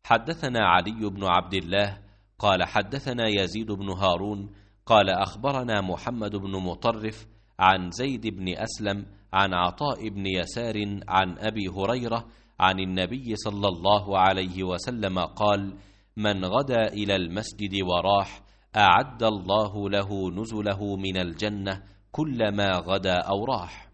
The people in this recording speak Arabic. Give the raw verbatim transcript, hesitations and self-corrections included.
حدثنا علي بن عبد الله قال حدثنا يزيد بن هارون قال أخبرنا محمد بن مطرف عن زيد بن أسلم عن عطاء بن يسار عن أبي هريرة عن النبي صلى الله عليه وسلم قال: من غدا إلى المسجد وراح أعد الله له نزله من الجنة كلما غدا أو راح.